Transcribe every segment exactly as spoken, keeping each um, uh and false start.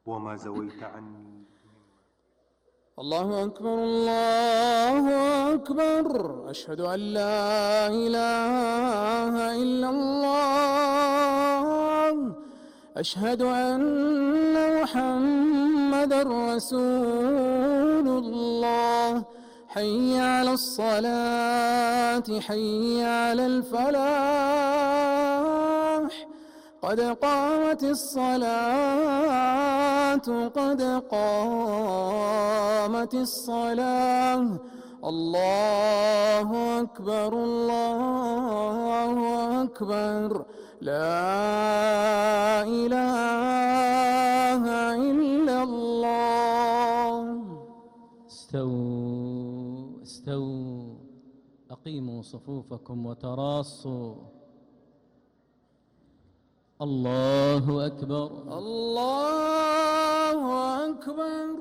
وما زويت عني. الله أكبر الله أكبر، أشهد أن لا إله إلا الله، أشهد أن محمدًا رسول الله. حي على الصلاة حي على الفلاح، قد قامت الصلاة قد قامت الصلاة. الله أكبر الله أكبر، لا إله إلا الله. استووا استووا، أقيموا صفوفكم وتراصوا. الله أكبر الله أكبر.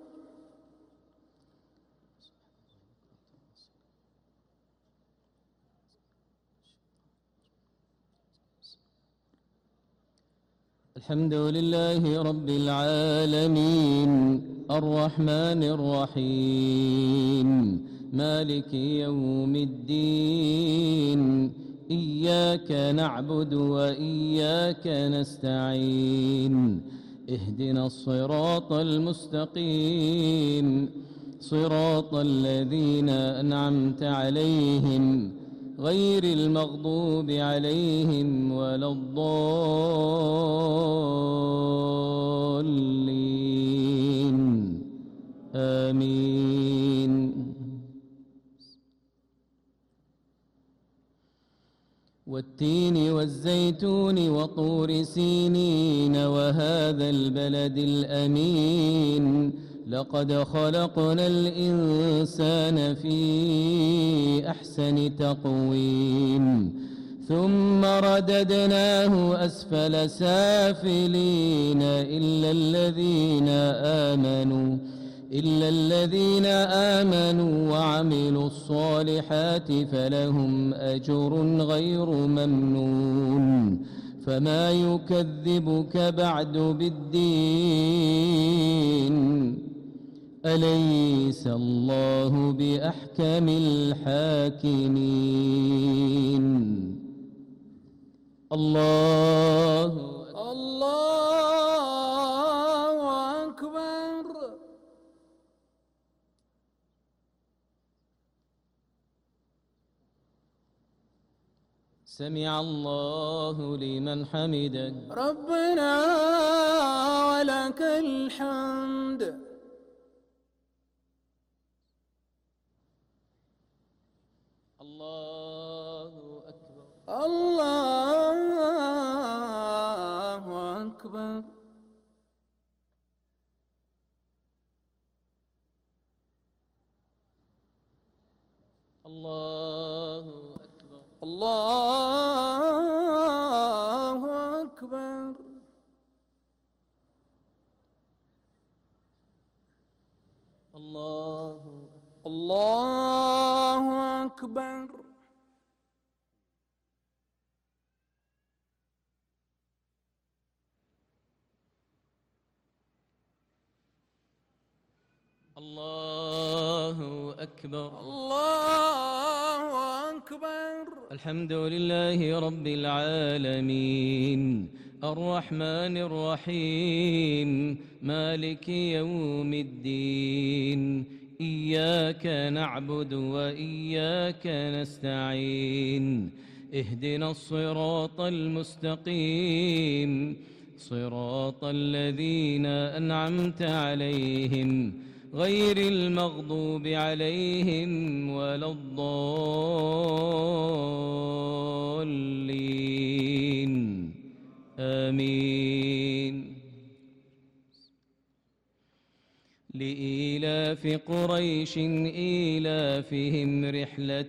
الحمد لله رب العالمين، الرحمن الرحيم، مالك يوم الدين. إياك نعبد وإياك نستعين، اهدنا الصراط المستقيم، صراط الذين أنعمت عليهم غير المغضوب عليهم ولا الضالين، آمين. والتين والزيتون وطور سينين وهذا البلد الأمين، لقد خلقنا الإنسان في أحسن تقويم، ثم رددناه أسفل سافلين، إلا الذين آمنوا إلا الذين آمنوا وعملوا الصالحات فلهم أجر غير ممنون. فما يكذبك بعد بالدين، أليس الله بأحكم الحاكمين. الله الله أكبر. سمع الله لمن حمده، ربنا ولك الحمد. الله أكبر الله أكبر. الله أكبر الله أكبر. الله الله أكبر. الله أكبر الله أكبر. الحمد لله رب العالمين، الرحمن الرحيم، مالك يوم الدين. إياك نعبد وإياك نستعين، اهدنا الصراط المستقيم، صراط الذين أنعمت عليهم غير المغضوب عليهم ولا الضالين، آمين. لإيلاف قريش إيلافهم رحلة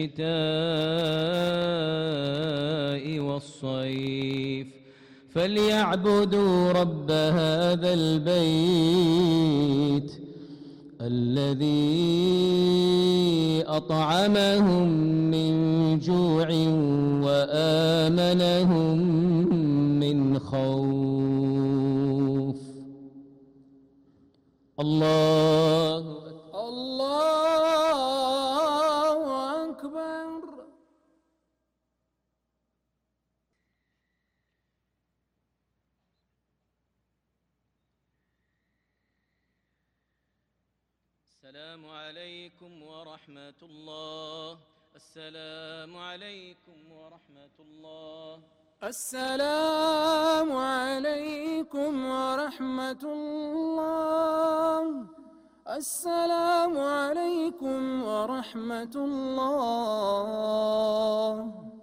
الشتاء والصيف، فليعبدوا رب هذا البيت الذي أطعمهم من جوع وآمنهم من خوف. الله أكبر. الله أكبر. السلام عليكم ورحمة الله. السلام عليكم ورحمة الله. السلام عليكم ورحمة الله. السلام عليكم ورحمة الله.